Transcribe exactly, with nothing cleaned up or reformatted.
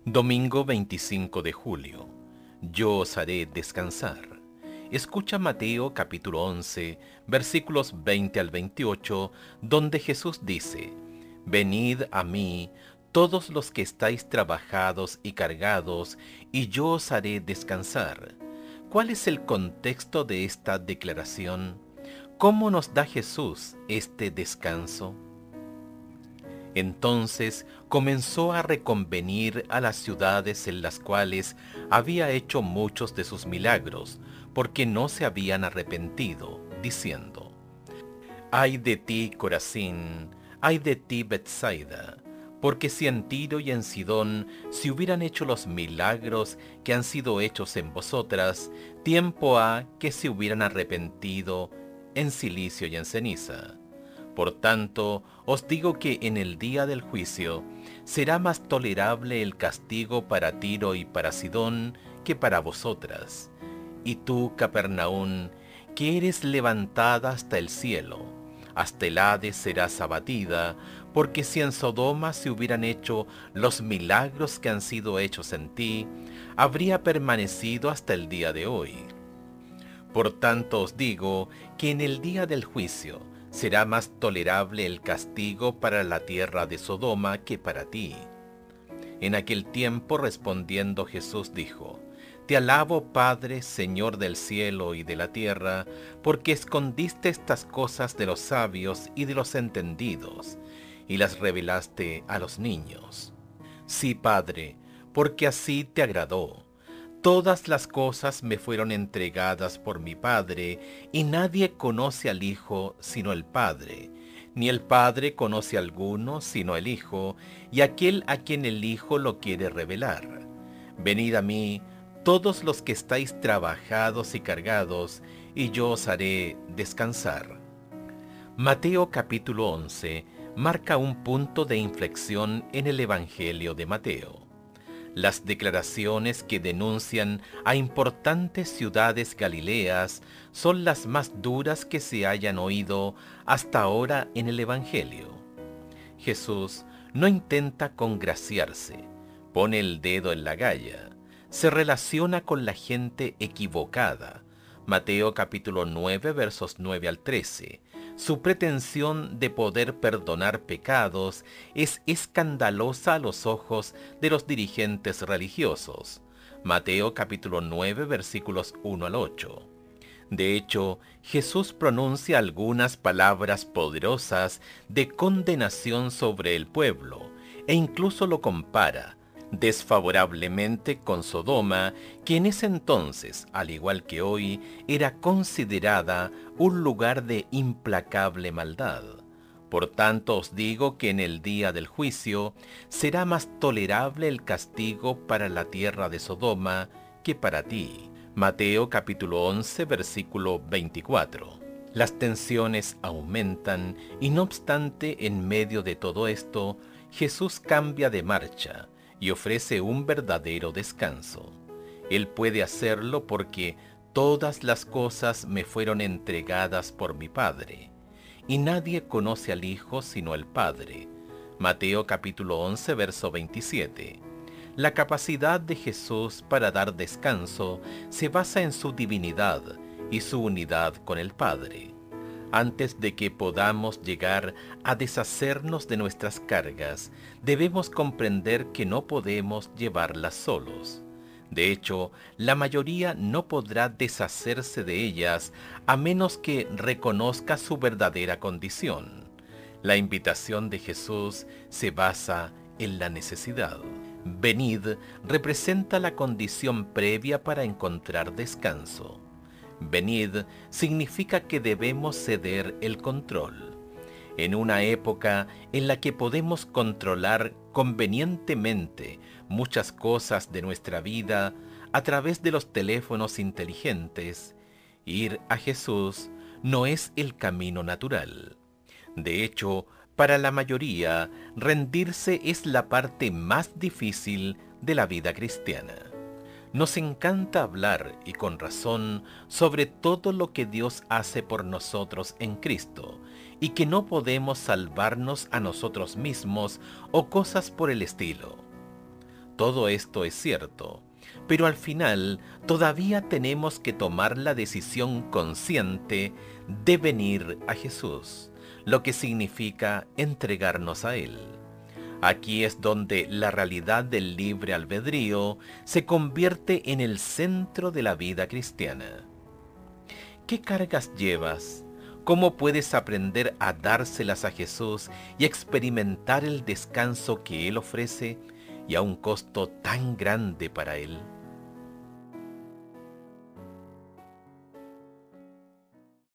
Domingo veinticinco de julio. Yo os haré descansar. Escucha Mateo capítulo once, versículos veinte al veintiocho, donde Jesús dice: Venid a mí, todos los que estáis trabajados y cargados, y yo os haré descansar. ¿Cuál es el contexto de esta declaración? ¿Cómo nos da Jesús este descanso? Entonces comenzó a reconvenir a las ciudades en las cuales había hecho muchos de sus milagros, porque no se habían arrepentido, diciendo: Ay de ti, Corazín, ay de ti, Betsaida, porque si en Tiro y en Sidón se hubieran hecho los milagros que han sido hechos en vosotras, tiempo ha que se hubieran arrepentido en cilicio y en ceniza. Por tanto, os digo que en el día del juicio será más tolerable el castigo para Tiro y para Sidón que para vosotras. Y tú, Capernaún, que eres levantada hasta el cielo, hasta el Hades serás abatida, porque si en Sodoma se hubieran hecho los milagros que han sido hechos en ti, habría permanecido hasta el día de hoy. Por tanto os digo que en el día del juicio será más tolerable el castigo para la tierra de Sodoma que para ti. En aquel tiempo respondiendo Jesús dijo: Te alabo, Padre, Señor del cielo y de la tierra, porque escondiste estas cosas de los sabios y de los entendidos, y las revelaste a los niños. Sí, Padre, porque así te agradó. Todas las cosas me fueron entregadas por mi Padre, y nadie conoce al Hijo sino el Padre, ni el Padre conoce a alguno sino el Hijo, y aquel a quien el Hijo lo quiere revelar. Venid a mí, todos los que estáis trabajados y cargados, y yo os haré descansar. Mateo capítulo once marca un punto de inflexión en el Evangelio de Mateo. Las declaraciones que denuncian a importantes ciudades galileas son las más duras que se hayan oído hasta ahora en el Evangelio. Jesús no intenta congraciarse, pone el dedo en la llaga, se relaciona con la gente equivocada. Mateo capítulo nueve versos nueve al trece. Su pretensión de poder perdonar pecados es escandalosa a los ojos de los dirigentes religiosos. Mateo capítulo nueve versículos uno al ocho. De hecho, Jesús pronuncia algunas palabras poderosas de condenación sobre el pueblo, e incluso lo compara desfavorablemente con Sodoma, que en ese entonces, al igual que hoy, era considerada un lugar de implacable maldad. Por tanto os digo que en el día del juicio será más tolerable el castigo para la tierra de Sodoma que para ti. Mateo capítulo once versículo veinticuatro. Las tensiones aumentan y no obstante, en medio de todo esto, Jesús cambia de marcha y ofrece un verdadero descanso. Él puede hacerlo porque todas las cosas me fueron entregadas por mi Padre, y nadie conoce al Hijo sino el Padre. Mateo capítulo once, verso veintisiete. La capacidad de Jesús para dar descanso se basa en su divinidad y su unidad con el Padre. Antes de que podamos llegar a deshacernos de nuestras cargas, debemos comprender que no podemos llevarlas solos. De hecho, la mayoría no podrá deshacerse de ellas a menos que reconozca su verdadera condición. La invitación de Jesús se basa en la necesidad. Venid representa la condición previa para encontrar descanso. Venid significa que debemos ceder el control. En una época en la que podemos controlar convenientemente muchas cosas de nuestra vida a través de los teléfonos inteligentes, ir a Jesús no es el camino natural. De hecho, para la mayoría, rendirse es la parte más difícil de la vida cristiana. Nos encanta hablar, y con razón, sobre todo lo que Dios hace por nosotros en Cristo, y que no podemos salvarnos a nosotros mismos o cosas por el estilo. Todo esto es cierto, pero al final todavía tenemos que tomar la decisión consciente de venir a Jesús, lo que significa entregarnos a Él. Aquí es donde la realidad del libre albedrío se convierte en el centro de la vida cristiana. ¿Qué cargas llevas? ¿Cómo puedes aprender a dárselas a Jesús y experimentar el descanso que Él ofrece y a un costo tan grande para Él?